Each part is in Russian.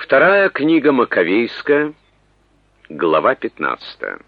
Вторая книга Маковейская, глава 15.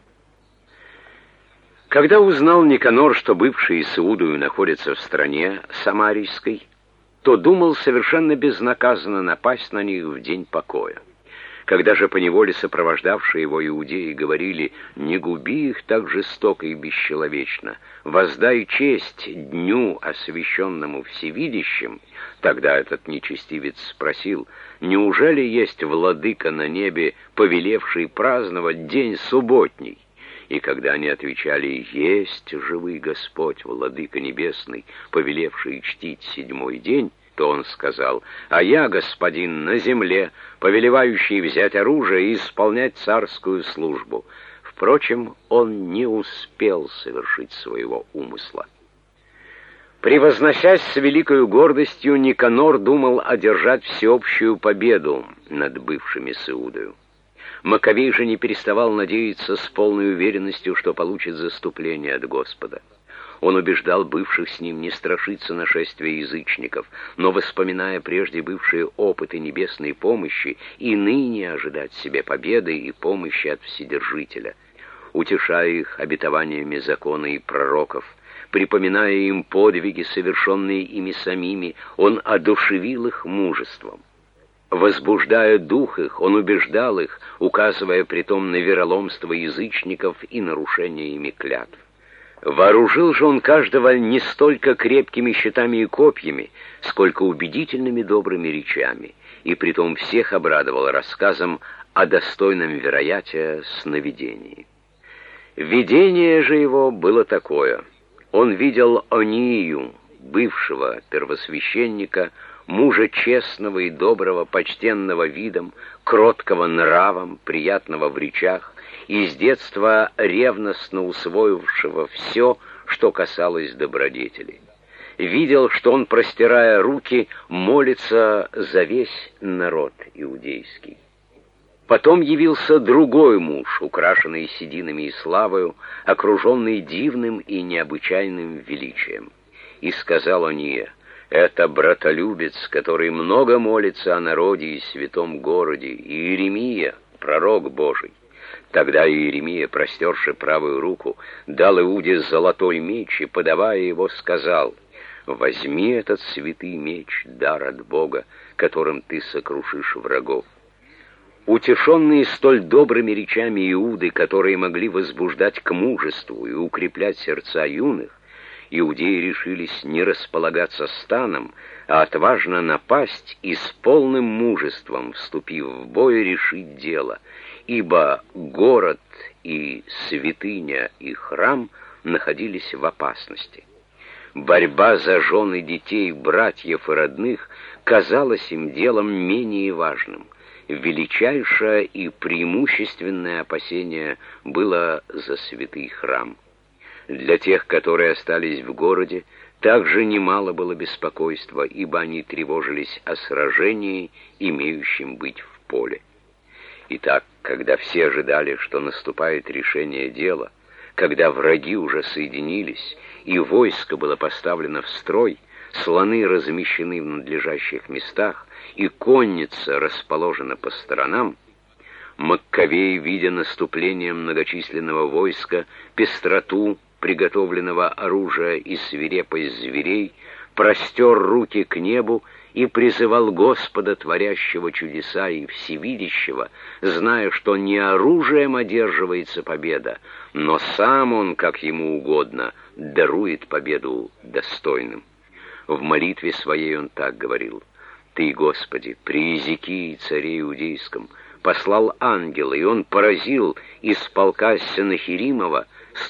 Когда узнал Никанор, что бывшие с Иудою находятся в стране Самарийской, то думал совершенно безнаказанно напасть на них в день покоя. Когда же поневоле сопровождавшие его иудеи говорили: «Не губи их так жестоко и бесчеловечно, воздай честь дню, освященному всевидящим», тогда этот нечестивец спросил: «Неужели есть владыка на небе, повелевший праздновать день субботний?» И когда они отвечали: «Есть живый Господь, владыка небесный, повелевший чтить седьмой день», то он сказал: «А я, господин, на земле, повелевающий взять оружие и исполнять царскую службу». Впрочем, он не успел совершить своего умысла. Превозносясь с великою гордостью, Никанор думал одержать всеобщую победу над бывшими с Иудою. Маковей же не переставал надеяться с полной уверенностью, что получит заступление от Господа. Он убеждал бывших с ним не страшиться нашествия язычников, но, вспоминая прежде бывшие опыты небесной помощи, и ныне ожидать себе победы и помощи от Вседержителя, утешая их обетованиями закона и пророков, припоминая им подвиги, совершенные ими самими, он одушевил их мужеством. Возбуждая дух их, он убеждал их, указывая притом на вероломство язычников и нарушение ими клятв. Вооружил же он каждого не столько крепкими щитами и копьями, сколько убедительными добрыми речами, и притом всех обрадовал рассказом о достойном вероятия сновидении. Видение же его было такое: он видел Онию, бывшего первосвященника, мужа честного и доброго, почтенного видом, кроткого нравом, приятного в речах, и с детства ревностно усвоившего все, что касалось добродетели. Видел, что он, простирая руки, молится за весь народ иудейский. Потом явился другой муж, украшенный сединами и славою, окруженный дивным и необычайным величием. И сказал Ония: «Это братолюбец, который много молится о народе и святом городе, Иеремия, пророк Божий». Тогда Иеремия, простерши правую руку, дал Иуде золотой меч и, подавая его, сказал: «Возьми этот святый меч, дар от Бога, которым ты сокрушишь врагов». Утешенные столь добрыми речами Иуды, которые могли возбуждать к мужеству и укреплять сердца юных, иудеи решились не располагаться станом, а отважно напасть и с полным мужеством, вступив в бой, решить дело, ибо город и святыня и храм находились в опасности. Борьба за жен и детей, братьев и родных казалась им делом менее важным. Величайшее и преимущественное опасение было за святый храм. Для тех, которые остались в городе, также немало было беспокойства, ибо они тревожились о сражении, имеющем быть в поле. Итак, когда все ожидали, что наступает решение дела, когда враги уже соединились, и войско было поставлено в строй, слоны размещены в надлежащих местах, и конница расположена по сторонам, Маккавей, видя наступление многочисленного войска, пестроту приготовленного оружия и свирепость зверей, простер руки к небу и призывал Господа, творящего чудеса и всевидящего, зная, что не оружием одерживается победа, но сам он, как ему угодно, дарует победу достойным. В молитве своей он так говорил: «Ты, Господи, при Иезекии, царе иудейском, послал ангела, и он поразил из полка Сенахеримова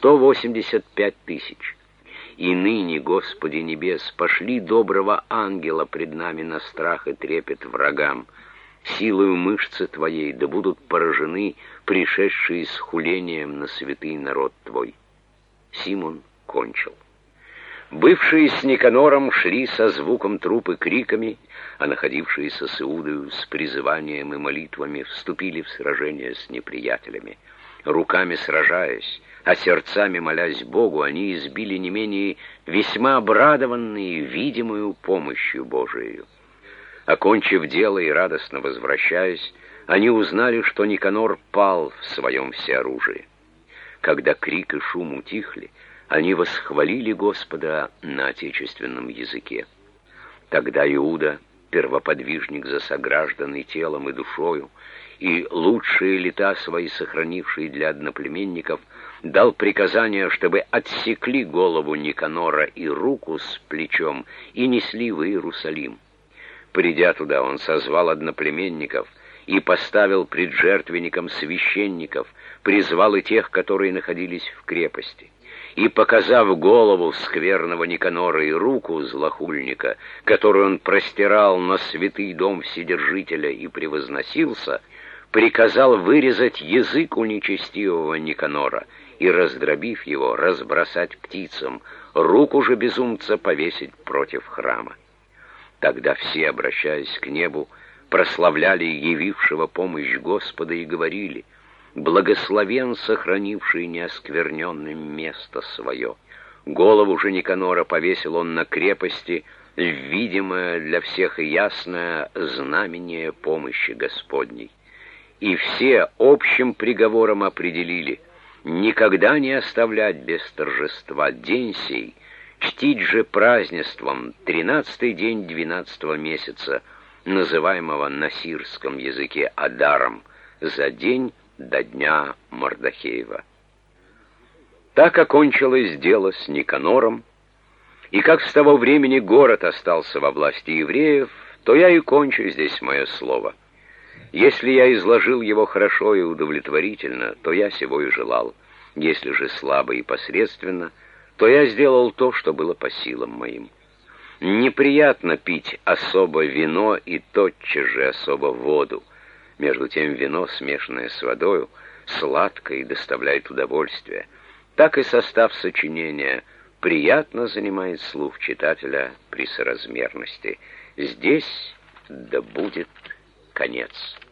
185 тысяч. И ныне, Господи небес, пошли доброго ангела пред нами на страх и трепет врагам. Силою мышцы Твоей да будут поражены пришедшие с хулением на святый народ Твой». Симон кончил. Бывшие с Никанором шли со звуком труп и криками, а находившиеся с Иудою с призыванием и молитвами вступили в сражение с неприятелями. Руками сражаясь, а сердцами молясь Богу, они избили не менее весьма обрадованные видимую помощью Божией. Окончив дело и радостно возвращаясь, они узнали, что Никанор пал в своем всеоружии. Когда крик и шум утихли, они восхвалили Господа на отечественном языке. Тогда Иуда, первоподвижник за сограждан и телом, и душою, и лучшие лета свои сохранившие для одноплеменников, дал приказание, чтобы отсекли голову Никанора и руку с плечом и несли в Иерусалим. Придя туда, он созвал одноплеменников и поставил пред жертвенником священников, призвал и тех, которые находились в крепости. И, показав голову скверного Никанора и руку злохульника, которую он простирал на святый дом Вседержителя и превозносился, приказал вырезать язык у нечестивого Никанора и, раздробив его, разбросать птицам, руку же безумца повесить против храма. Тогда все, обращаясь к небу, прославляли явившего помощь Господа и говорили: «Благословен сохранивший неоскверненным место свое». Голову же Никанора повесил он на крепости, видимое для всех и ясное знамение помощи Господней. И все общим приговором определили: никогда не оставлять без торжества день сей, чтить же празднеством 13-й день 12-го месяца, называемого на сирском языке Адаром, за день до дня Мардахеева. Так окончилось дело с Никанором, и как с того времени город остался во власти евреев, то я и кончу здесь мое слово. Если я изложил его хорошо и удовлетворительно, то я сего и желал. Если же слабо и посредственно, то я сделал то, что было по силам моим. Неприятно пить особо вино и тотчас же особо воду. Между тем вино, смешанное с водою, сладко и доставляет удовольствие. Так и состав сочинения приятно занимает слух читателя при соразмерности. Здесь да будет конец.